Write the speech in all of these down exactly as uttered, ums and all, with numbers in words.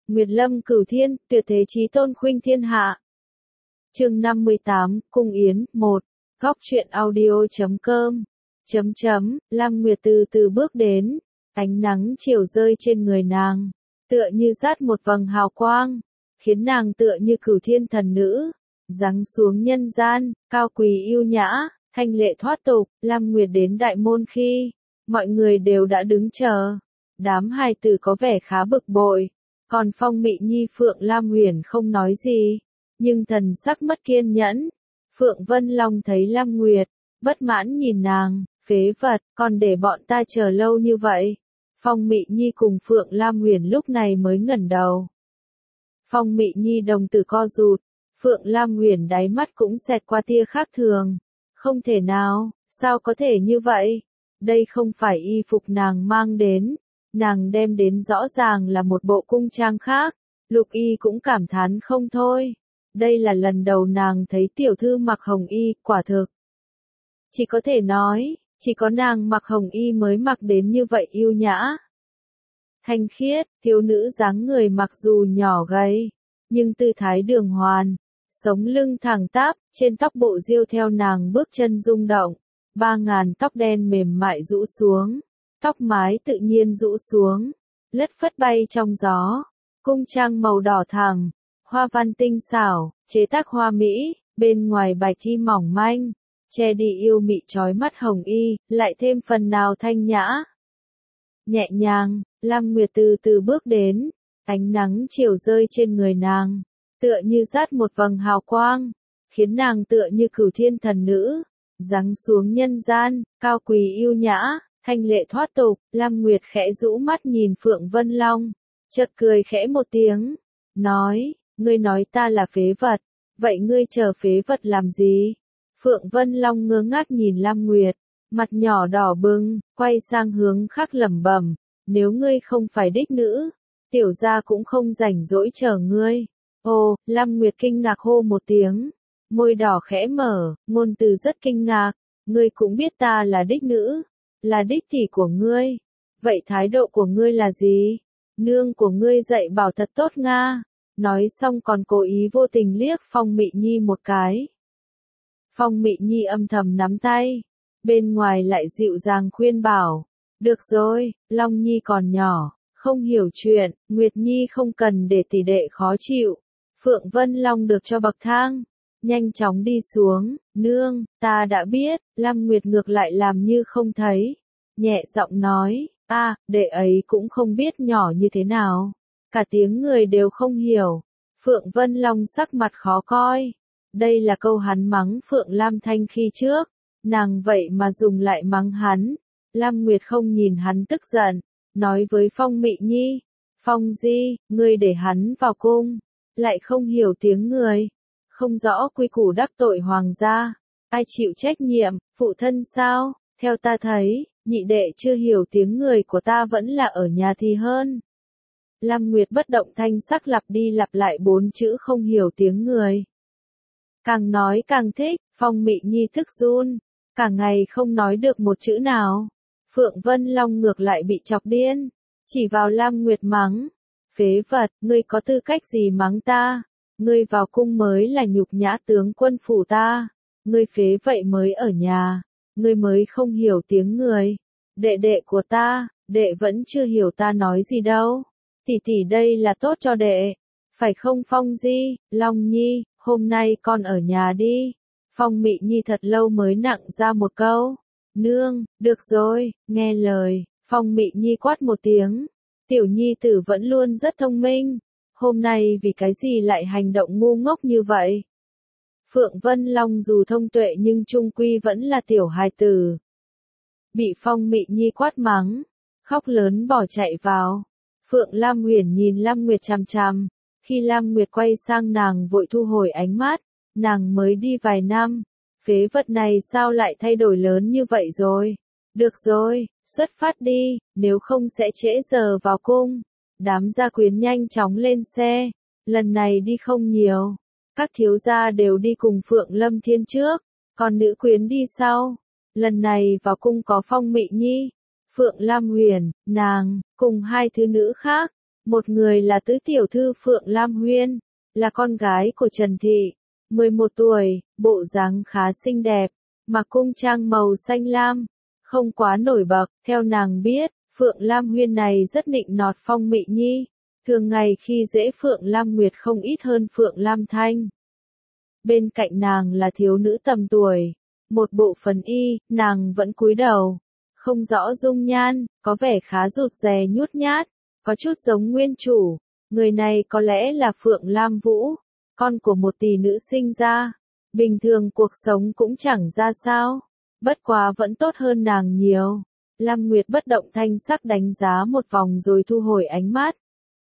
Nguyệt lâm cửu thiên, tuyệt thế chí tôn khuynh thiên hạ. Chương năm mươi tám, Cung Yến, một. Góc truyện audio chấm com. Chấm chấm, Lam Nguyệt từ từ bước đến, ánh nắng chiều rơi trên người nàng, tựa như dát một vầng hào quang, khiến nàng tựa như cửu thiên thần nữ, giáng xuống nhân gian, cao quý yêu nhã, thanh lệ thoát tục. Lam Nguyệt đến đại môn khi, mọi người đều đã đứng chờ, đám hài tử có vẻ khá bực bội, còn Phong Mị Nhi Phượng Lam Huyền không nói gì, nhưng thần sắc mất kiên nhẫn. Phượng Vân Long thấy Lam Nguyệt, bất mãn nhìn nàng, phế vật, còn để bọn ta chờ lâu như vậy. Phong Mị Nhi cùng Phượng Lam Huyền lúc này mới ngẩng đầu. Phong Mị Nhi đồng tử co rụt, Phượng Lam Huyền đáy mắt cũng xẹt qua tia khác thường. Không thể nào, sao có thể như vậy? Đây không phải y phục nàng mang đến, nàng đem đến rõ ràng là một bộ cung trang khác. Lục Y cũng cảm thán không thôi. Đây là lần đầu nàng thấy tiểu thư mặc hồng y, quả thực. Chỉ có thể nói, chỉ có nàng mặc hồng y mới mặc đến như vậy yêu nhã. Thanh khiết, thiếu nữ dáng người mặc dù nhỏ gầy, nhưng tư thái đường hoàn, sống lưng thẳng tắp, trên tóc bộ diêu theo nàng bước chân rung động, ba ngàn tóc đen mềm mại rũ xuống, tóc mái tự nhiên rũ xuống, lất phất bay trong gió, cung trang màu đỏ thẳm, hoa văn tinh xảo, chế tác hoa mỹ, bên ngoài bạch y mỏng manh, che đi yêu mị trói mắt hồng y, lại thêm phần nào thanh nhã. Nhẹ nhàng, Lam Nguyệt từ từ bước đến, ánh nắng chiều rơi trên người nàng, tựa như dát một vầng hào quang, khiến nàng tựa như cửu thiên thần nữ, giáng xuống nhân gian, cao quý yêu nhã, thanh lệ thoát tục. Lam Nguyệt khẽ rũ mắt nhìn Phượng Vân Long, chợt cười khẽ một tiếng, nói, ngươi nói ta là phế vật, vậy ngươi chờ phế vật làm gì? Phượng Vân Long ngơ ngác nhìn Lam Nguyệt, mặt nhỏ đỏ bừng, quay sang hướng khác lẩm bẩm, nếu ngươi không phải đích nữ, tiểu gia cũng không rảnh rỗi chờ ngươi. Ồ, Lam Nguyệt kinh ngạc hô một tiếng, môi đỏ khẽ mở, ngôn từ rất kinh ngạc, ngươi cũng biết ta là đích nữ, là đích tỷ của ngươi, vậy thái độ của ngươi là gì? Nương của ngươi dạy bảo thật tốt nga. Nói xong còn cố ý vô tình liếc Phong Mị Nhi một cái. Phong Mị Nhi âm thầm nắm tay, bên ngoài lại dịu dàng khuyên bảo, được rồi, Long Nhi còn nhỏ, không hiểu chuyện, Nguyệt Nhi không cần để tỷ đệ khó chịu. Phượng Vân Long được cho bậc thang, nhanh chóng đi xuống, nương, ta đã biết. Lam Nguyệt ngược lại làm như không thấy, nhẹ giọng nói, a, đệ ấy cũng không biết nhỏ như thế nào. Cả tiếng người đều không hiểu. Phượng Vân Long sắc mặt khó coi. Đây là câu hắn mắng Phượng Lam Thanh khi trước. Nàng vậy mà dùng lại mắng hắn. Lam Nguyệt không nhìn hắn tức giận, nói với Phong Mị Nhi, Phong Di, ngươi để hắn vào cung, lại không hiểu tiếng người, không rõ quy củ đắc tội hoàng gia, ai chịu trách nhiệm, phụ thân sao? Theo ta thấy, nhị đệ chưa hiểu tiếng người của ta vẫn là ở nhà thì hơn. Lam Nguyệt bất động thanh sắc lặp đi lặp lại bốn chữ không hiểu tiếng người. Càng nói càng thích, Phong Mị Nhi thức run, cả ngày không nói được một chữ nào. Phượng Vân Long ngược lại bị chọc điên, chỉ vào Lam Nguyệt mắng, phế vật, ngươi có tư cách gì mắng ta? Ngươi vào cung mới là nhục nhã tướng quân phủ ta, ngươi phế vậy mới ở nhà, ngươi mới không hiểu tiếng người. Đệ đệ của ta, đệ vẫn chưa hiểu ta nói gì đâu. Tỷ tỷ đây là tốt cho đệ, phải không Phong Di, Long Nhi, hôm nay con ở nhà đi. Phong Mị Nhi thật lâu mới nặng ra một câu, nương, được rồi, nghe lời. Phong Mị Nhi quát một tiếng, tiểu nhi tử vẫn luôn rất thông minh, hôm nay vì cái gì lại hành động ngu ngốc như vậy? Phượng Vân Long dù thông tuệ nhưng trung quy vẫn là tiểu hài tử. Bị Phong Mị Nhi quát mắng, khóc lớn bỏ chạy vào. Phượng Lam Huyền nhìn Lam Nguyệt chằm chằm, khi Lam Nguyệt quay sang nàng vội thu hồi ánh mắt, nàng mới đi vài năm, phế vật này sao lại thay đổi lớn như vậy rồi? Được rồi, xuất phát đi, nếu không sẽ trễ giờ vào cung. Đám gia quyến nhanh chóng lên xe, lần này đi không nhiều, các thiếu gia đều đi cùng Phượng Lâm Thiên trước, còn nữ quyến đi sau. Lần này vào cung có Phong Mị Nhi, Phượng Lam Huyền, nàng, cùng hai thứ nữ khác, Một người là tứ tiểu thư Phượng Lam Huyên, là con gái của Trần Thị, mười một tuổi, bộ dáng khá xinh đẹp, mặc cung trang màu xanh lam, không quá nổi bật, theo nàng biết, Phượng Lam Huyên này rất nịnh nọt Phong Mị Nhi, thường ngày khi dễ Phượng Lam Nguyệt không ít hơn Phượng Lam Thanh. Bên cạnh nàng là thiếu nữ tầm tuổi, một bộ phần y, nàng vẫn cúi đầu, không rõ dung nhan, có vẻ khá rụt rè nhút nhát, có chút giống nguyên chủ, người này có lẽ là Phượng Lam Vũ, con của một tỷ nữ sinh ra, bình thường cuộc sống cũng chẳng ra sao, bất quá vẫn tốt hơn nàng nhiều. Lam Nguyệt bất động thanh sắc đánh giá một vòng rồi thu hồi ánh mắt.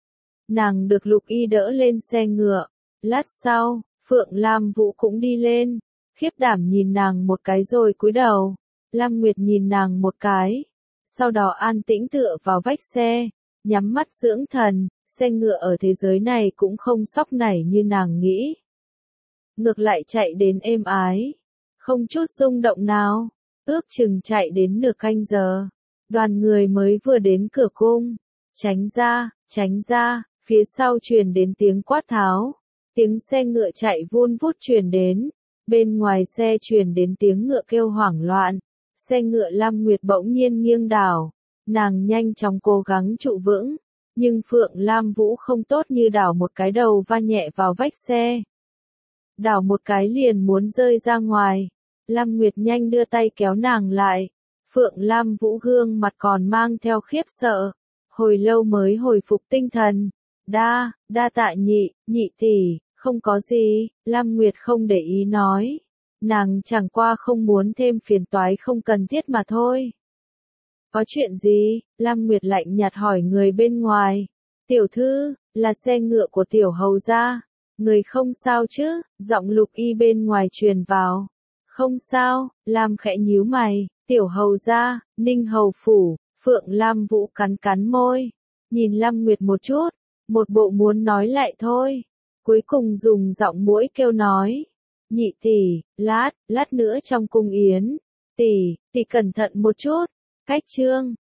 Nàng được Lục Y đỡ lên xe ngựa, lát sau, Phượng Lam Vũ cũng đi lên, khiếp đảm nhìn nàng một cái rồi cúi đầu. Lam Nguyệt nhìn nàng một cái, sau đó an tĩnh tựa vào vách xe, nhắm mắt dưỡng thần, xe ngựa ở thế giới này cũng không sóc nảy như nàng nghĩ. Ngược lại chạy đến êm ái, không chút rung động nào, ước chừng chạy đến nửa canh giờ, đoàn người mới vừa đến cửa cung, tránh ra, tránh ra, phía sau truyền đến tiếng quát tháo, tiếng xe ngựa chạy vun vút truyền đến, bên ngoài xe truyền đến tiếng ngựa kêu hoảng loạn, xe ngựa Lam Nguyệt bỗng nhiên nghiêng đảo, nàng nhanh chóng cố gắng trụ vững, nhưng Phượng Lam Vũ không tốt như đảo một cái đầu va nhẹ vào vách xe. Đảo một cái liền muốn rơi ra ngoài, Lam Nguyệt nhanh đưa tay kéo nàng lại, Phượng Lam Vũ gương mặt còn mang theo khiếp sợ, hồi lâu mới hồi phục tinh thần, đa, đa tạ nhị, nhị tỷ, không có gì, Lam Nguyệt không để ý nói, nàng chẳng qua không muốn thêm phiền toái không cần thiết mà thôi. Có chuyện gì? Lam Nguyệt lạnh nhạt hỏi người bên ngoài. Tiểu thư, là xe ngựa của tiểu hầu gia. Người không sao chứ? Giọng Lục Y bên ngoài truyền vào. Không sao, Lam khẽ nhíu mày. Tiểu hầu gia, Ninh hầu phủ. Phượng Lam Vũ cắn cắn môi, nhìn Lam Nguyệt một chút, một bộ muốn nói lại thôi. Cuối cùng dùng giọng muỗi kêu nói. Nhị tỷ, lát, lát nữa trong cung yến. Tỷ, tỷ cẩn thận một chút. Cách trương,